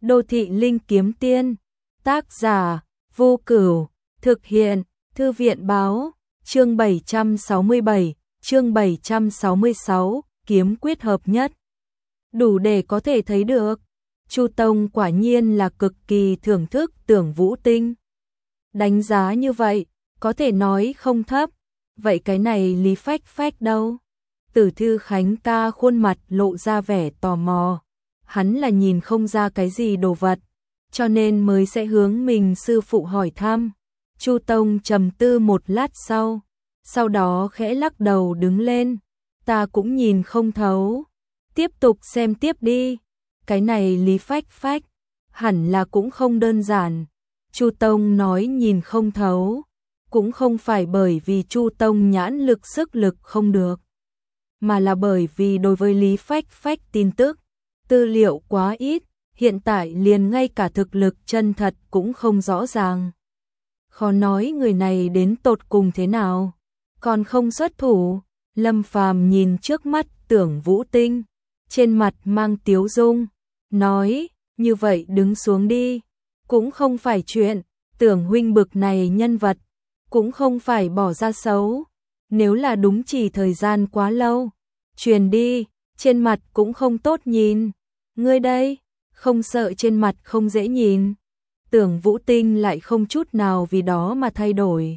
Đô thị linh kiếm tiên, tác giả, Vô Cửu, thực hiện, Thư viện báo, chương 767, chương 766, kiếm quyết hợp nhất. Đủ để có thể thấy được, Chu Tông quả nhiên là cực kỳ thưởng thức Tưởng Vũ Tinh. Đánh giá như vậy, có thể nói không thấp, vậy cái này Lý Phách Phách đâu? Tử Thư Khánh ca khuôn mặt lộ ra vẻ tò mò. Hắn là nhìn không ra cái gì đồ vật, cho nên mới sẽ hướng mình sư phụ hỏi thăm. Chu Tông trầm tư một lát sau đó khẽ lắc đầu đứng lên. Ta cũng nhìn không thấu. Tiếp tục xem tiếp đi. Cái này Lý Phách Phách, hẳn là cũng không đơn giản. Chu Tông nói nhìn không thấu, cũng không phải bởi vì Chu Tông nhãn lực sức lực không được, mà là bởi vì đối với Lý Phách Phách tin tức, tư liệu quá ít, hiện tại liền ngay cả thực lực chân thật cũng không rõ ràng. Khó nói người này đến tột cùng thế nào, còn không xuất thủ. Lâm Phàm nhìn trước mắt Tưởng Vũ Tinh, trên mặt mang tiếu dung, nói, như vậy đứng xuống đi, cũng không phải chuyện, Tưởng huynh bực này nhân vật, cũng không phải bỏ ra xấu, nếu là đúng chỉ thời gian quá lâu, truyền đi, trên mặt cũng không tốt nhìn. Ngươi đây, không sợ trên mặt không dễ nhìn. Tưởng Vũ Tinh lại không chút nào vì đó mà thay đổi.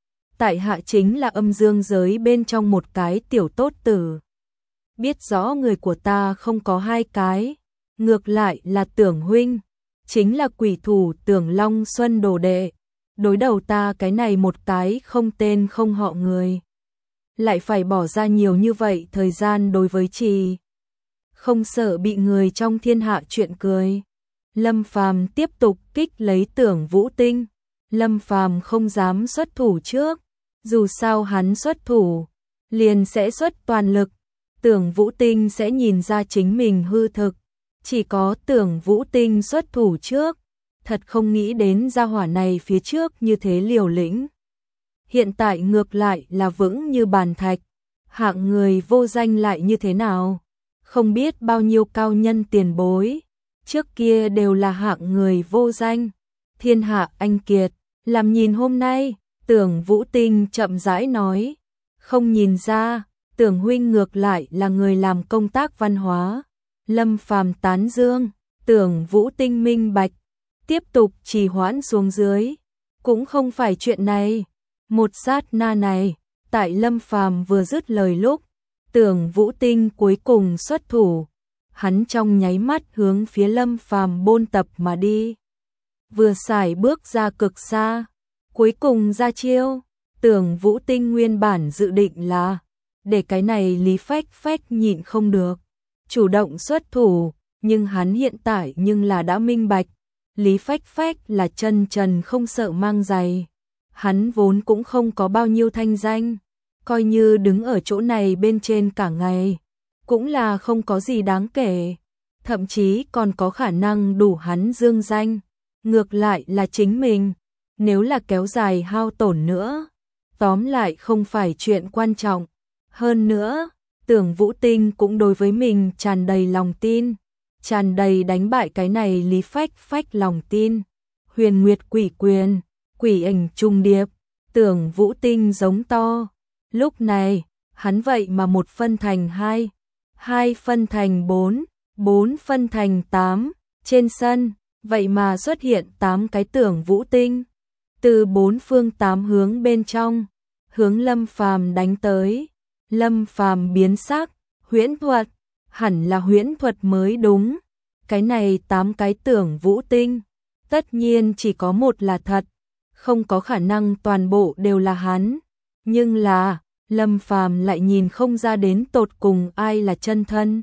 Tại hạ chính là âm dương giới bên trong một cái tiểu tốt tử. Biết rõ người của ta không có hai cái, ngược lại là Tưởng huynh, chính là quỷ thủ Tưởng Long Xuân đồ đệ. Đối đầu ta cái này một cái không tên không họ người, lại phải bỏ ra nhiều như vậy thời gian đối với trì. Không sợ bị người trong thiên hạ chuyện cười. Lâm Phàm tiếp tục kích lấy Tưởng Vũ Tinh. Lâm Phàm không dám xuất thủ trước, dù sao hắn xuất thủ, liền sẽ xuất toàn lực. Tưởng Vũ Tinh sẽ nhìn ra chính mình hư thực. Chỉ có Tưởng Vũ Tinh xuất thủ trước, thật không nghĩ đến gia hỏa này phía trước như thế liều lĩnh. Hiện tại ngược lại là vững như bàn thạch, hạng người vô danh lại như thế nào? Không biết bao nhiêu cao nhân tiền bối, trước kia đều là hạng người vô danh, thiên hạ anh kiệt, làm nhìn hôm nay. Tưởng Vũ Tinh chậm rãi nói, không nhìn ra, Tưởng huynh ngược lại là người làm công tác văn hóa. Lâm Phàm tán dương. Tưởng Vũ Tinh minh bạch, tiếp tục trì hoãn xuống dưới, cũng không phải chuyện này. Một sát na này, tại Lâm Phàm vừa dứt lời lúc, Tưởng Vũ Tinh cuối cùng xuất thủ, hắn trong nháy mắt hướng phía Lâm Phàm bôn tập mà đi. Vừa xài bước ra cực xa, cuối cùng ra chiêu. Tưởng Vũ Tinh nguyên bản dự định là để cái này Lý Phách Phách nhịn không được, chủ động xuất thủ, nhưng hắn hiện tại nhưng là đã minh bạch, Lý Phách Phách là chân trần không sợ mang giày. Hắn vốn cũng không có bao nhiêu thanh danh, coi như đứng ở chỗ này bên trên cả ngày, cũng là không có gì đáng kể, thậm chí còn có khả năng đủ hắn dương danh. Ngược lại là chính mình, nếu là kéo dài hao tổn nữa, tóm lại không phải chuyện quan trọng. Hơn nữa, Tưởng Vũ Tinh cũng đối với mình tràn đầy lòng tin, tràn đầy đánh bại cái này Lý Phách Phách lòng tin. Huyền Nguyệt Quỷ Quyền, quỷ ảnh trùng điệp, Tưởng Vũ Tinh giống to. Lúc này, hắn vậy mà 1 phân thành 2, 2 phân thành 4, 4 phân thành 8, trên sân, vậy mà xuất hiện 8 cái Tưởng Vũ Tinh, từ 4 phương 8 hướng bên trong, hướng Lâm Phàm đánh tới. Lâm Phàm biến sắc, huyễn thuật, hẳn là huyễn thuật mới đúng. Cái này 8 cái Tưởng Vũ Tinh, tất nhiên chỉ có một là thật, không có khả năng toàn bộ đều là hắn. Nhưng là, Lâm Phàm lại nhìn không ra đến tột cùng ai là chân thân,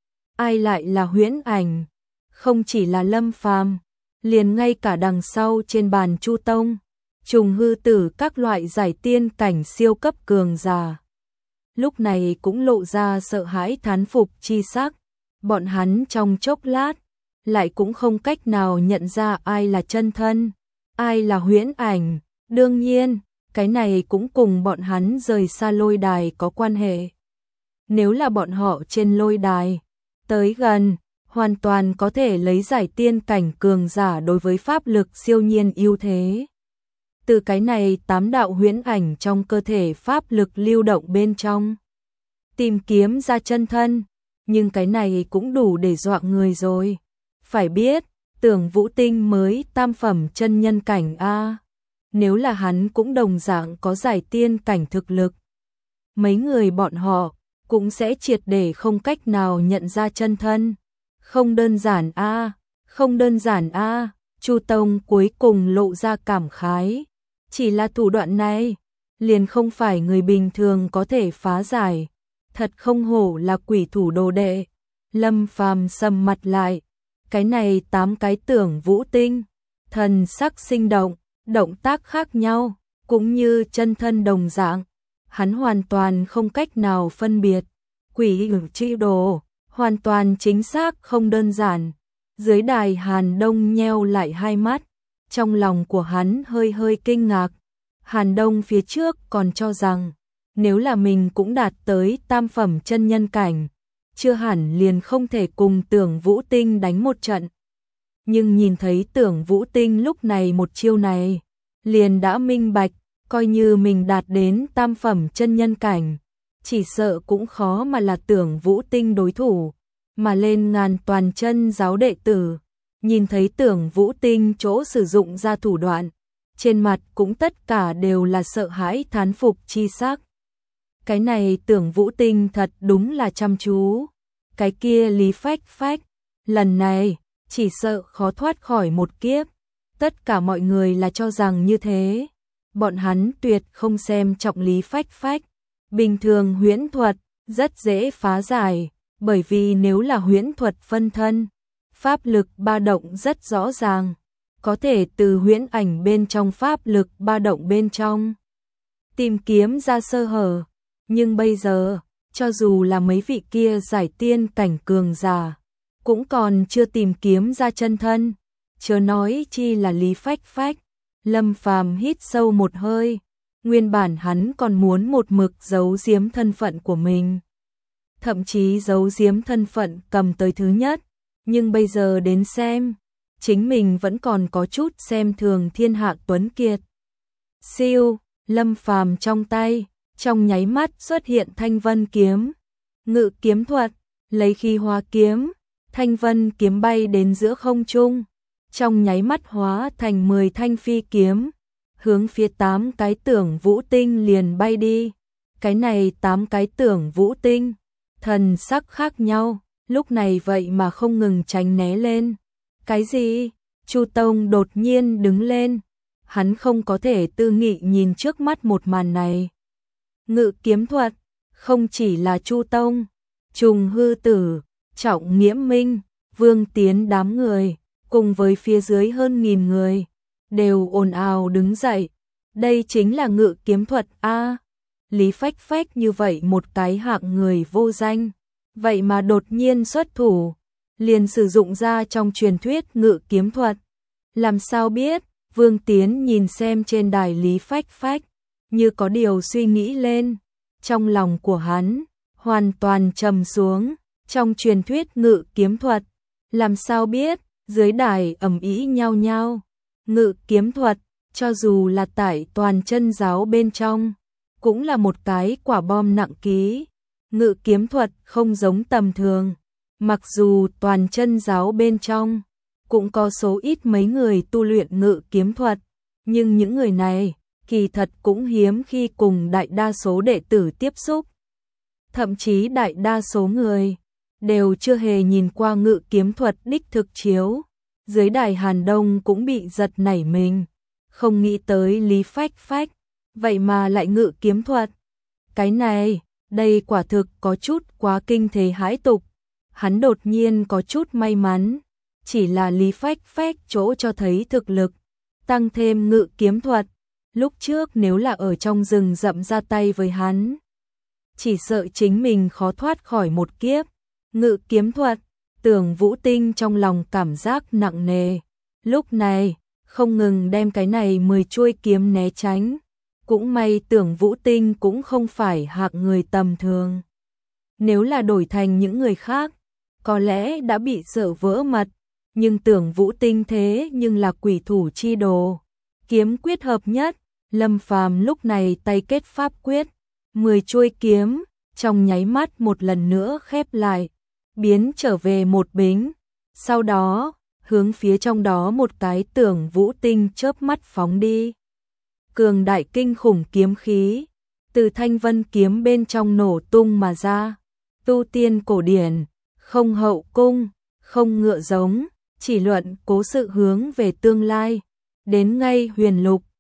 ai lại là huyễn ảnh. Không chỉ là Lâm Phàm, liền ngay cả đằng sau trên bàn Chu Tông, Trùng Hư Tử các loại giải tiên cảnh siêu cấp cường giả, lúc này cũng lộ ra sợ hãi thán phục chi sắc. Bọn hắn trong chốc lát, lại cũng không cách nào nhận ra ai là chân thân, ai là huyễn ảnh. Đương nhiên, cái này cũng cùng bọn hắn rời xa lôi đài có quan hệ. Nếu là bọn họ trên lôi đài, tới gần, hoàn toàn có thể lấy giải tiên cảnh cường giả đối với pháp lực siêu nhiên ưu thế. Từ cái này 8 đạo huyễn ảnh trong cơ thể pháp lực lưu động bên trong, tìm kiếm ra chân thân, nhưng cái này cũng đủ để dọa người rồi. Phải biết, Tưởng Vũ Tinh mới tam phẩm chân nhân cảnh a, nếu là hắn cũng đồng dạng có giải tiên cảnh thực lực, mấy người bọn họ cũng sẽ triệt để không cách nào nhận ra chân thân. Không đơn giản a, không đơn giản a, Chu Tông cuối cùng lộ ra cảm khái. Chỉ là thủ đoạn này, liền không phải người bình thường có thể phá giải. Thật không hổ là quỷ thủ đồ đệ. Lâm Phàm sầm mặt lại. Cái này 8 cái Tưởng Vũ Tinh, thần sắc sinh động, động tác khác nhau, cũng như chân thân đồng dạng. Hắn hoàn toàn không cách nào phân biệt. Quỷ chi đồ, hoàn toàn chính xác không đơn giản. Dưới đài Hàn Đông nheo lại hai mắt, trong lòng của hắn hơi hơi kinh ngạc. Hàn Đông phía trước còn cho rằng, nếu là mình cũng đạt tới tam phẩm chân nhân cảnh, chưa hẳn liền không thể cùng Tưởng Vũ Tinh đánh một trận. Nhưng nhìn thấy Tưởng Vũ Tinh lúc này một chiêu này, liền đã minh bạch, coi như mình đạt đến tam phẩm chân nhân cảnh, chỉ sợ cũng khó mà là Tưởng Vũ Tinh đối thủ. Mà lên ngàn toàn chân giáo đệ tử, nhìn thấy Tưởng Vũ Tinh chỗ sử dụng ra thủ đoạn, trên mặt cũng tất cả đều là sợ hãi thán phục chi sắc. Cái này Tưởng Vũ Tinh thật đúng là chăm chú. Cái kia Lý Phách Phách, lần này chỉ sợ khó thoát khỏi một kiếp. Tất cả mọi người là cho rằng như thế. Bọn hắn tuyệt không xem trọng Lý Phách Phách. Bình thường huyễn thuật rất dễ phá giải, bởi vì nếu là huyễn thuật phân thân, pháp lực ba động rất rõ ràng, có thể từ huyễn ảnh bên trong pháp lực ba động bên trong tìm kiếm ra sơ hở. Nhưng bây giờ, cho dù là mấy vị kia giải tiên cảnh cường giả, cũng còn chưa tìm kiếm ra chân thân, chớ nói chi là Lý Phách Phách. Lâm Phàm hít sâu một hơi, nguyên bản hắn còn muốn một mực giấu giếm thân phận của mình, thậm chí giấu giếm thân phận cầm tới thứ nhất, nhưng bây giờ đến xem, chính mình vẫn còn có chút xem thường thiên hạ tuấn kiệt. Siêu, Lâm Phàm trong tay, trong nháy mắt xuất hiện Thanh Vân kiếm, ngự kiếm thuật, lấy khí hóa kiếm, Thanh Vân kiếm bay đến giữa không trung, trong nháy mắt hóa thành 10 thanh phi kiếm, hướng phía 8 cái Tưởng Vũ Tinh liền bay đi. Cái này 8 cái Tưởng Vũ Tinh, thần sắc khác nhau, lúc này vậy mà không ngừng tránh né lên. Cái gì? Chu Tông đột nhiên đứng lên, hắn không có thể tư nghị nhìn trước mắt một màn này. Ngự kiếm thuật, không chỉ là Chu Tông, Trùng Hư Tử, Trọng Nghiễm Minh, Vương Tiến đám người, cùng với phía dưới hơn 1000 người, đều ồn ào đứng dậy. Đây chính là ngự kiếm thuật a. Lý Phách Phách như vậy một cái hạng người vô danh, vậy mà đột nhiên xuất thủ, liền sử dụng ra trong truyền thuyết ngự kiếm thuật. Làm sao biết? Vương Tiến nhìn xem trên đài Lý Phách Phách, như có điều suy nghĩ lên, trong lòng của hắn hoàn toàn trầm xuống. Trong truyền thuyết ngự kiếm thuật, làm sao biết? Dưới đài ầm ĩ nhao nhao. Ngự kiếm thuật, cho dù là tại toàn chân giáo bên trong, cũng là một cái quả bom nặng ký. Ngự kiếm thuật không giống tầm thường, mặc dù toàn chân giáo bên trong cũng có số ít mấy người tu luyện ngự kiếm thuật, nhưng những người này kỳ thật cũng hiếm khi cùng đại đa số đệ tử tiếp xúc. Thậm chí đại đa số người đều chưa hề nhìn qua ngự kiếm thuật đích thực chiếu. Dưới đài Hàn Đông cũng bị giật nảy mình, không nghĩ tới Lý Phách Phách, vậy mà lại ngự kiếm thuật. Cái này, đây quả thực có chút quá kinh thế hãi tục. Hắn đột nhiên có chút may mắn, chỉ là Lý Phách Phách chỗ cho thấy thực lực, tăng thêm ngự kiếm thuật. Lúc trước nếu là ở trong rừng rậm ra tay với hắn, chỉ sợ chính mình khó thoát khỏi một kiếp. Ngự kiếm thuật, Tưởng Vũ Tinh trong lòng cảm giác nặng nề. Lúc này, không ngừng đem cái này 10 chuôi kiếm né tránh. Cũng may Tưởng Vũ Tinh cũng không phải hạng người tầm thường. Nếu là đổi thành những người khác, có lẽ đã bị sợ vỡ mật, nhưng Tưởng Vũ Tinh thế nhưng là quỷ thủ chi đồ. Kiếm quyết hợp nhất, Lâm Phàm lúc này tay kết pháp quyết, 10 chuôi kiếm, trong nháy mắt một lần nữa khép lại, biến trở về một bính. Sau đó, hướng phía trong đó một cái Tưởng Vũ Tinh chớp mắt phóng đi. Cường đại kinh khủng kiếm khí, từ thanh vân kiếm bên trong nổ tung mà ra. Tu tiên cổ điển, không hậu cung, không ngựa giống, chỉ luận cố sự hướng về tương lai. Đến ngay huyền lục,